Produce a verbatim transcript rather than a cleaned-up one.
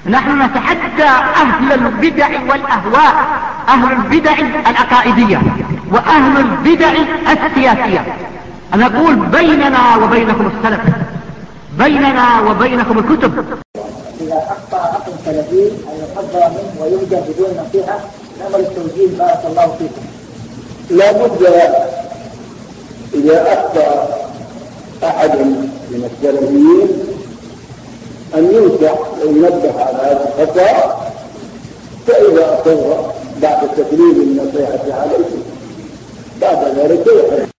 نحن نتحدى أهل البدع والأهواء، أهل البدع العقائدية وأهل البدع السياسية. نقول بيننا وبينكم السلف، بيننا وبينكم الكتب. إذا أخطأ أخ سلفي أن يحذر منه ويهجر بدون نصيحة، نأمل التوجيه بارك الله فيكم. لا بد إذا أخطأ أحد من السلفيين أن ينصح وينبه على هذا الخطأ، فإذا أصر بعد تسليم النصيحة عليه بعد ذلك يحرم.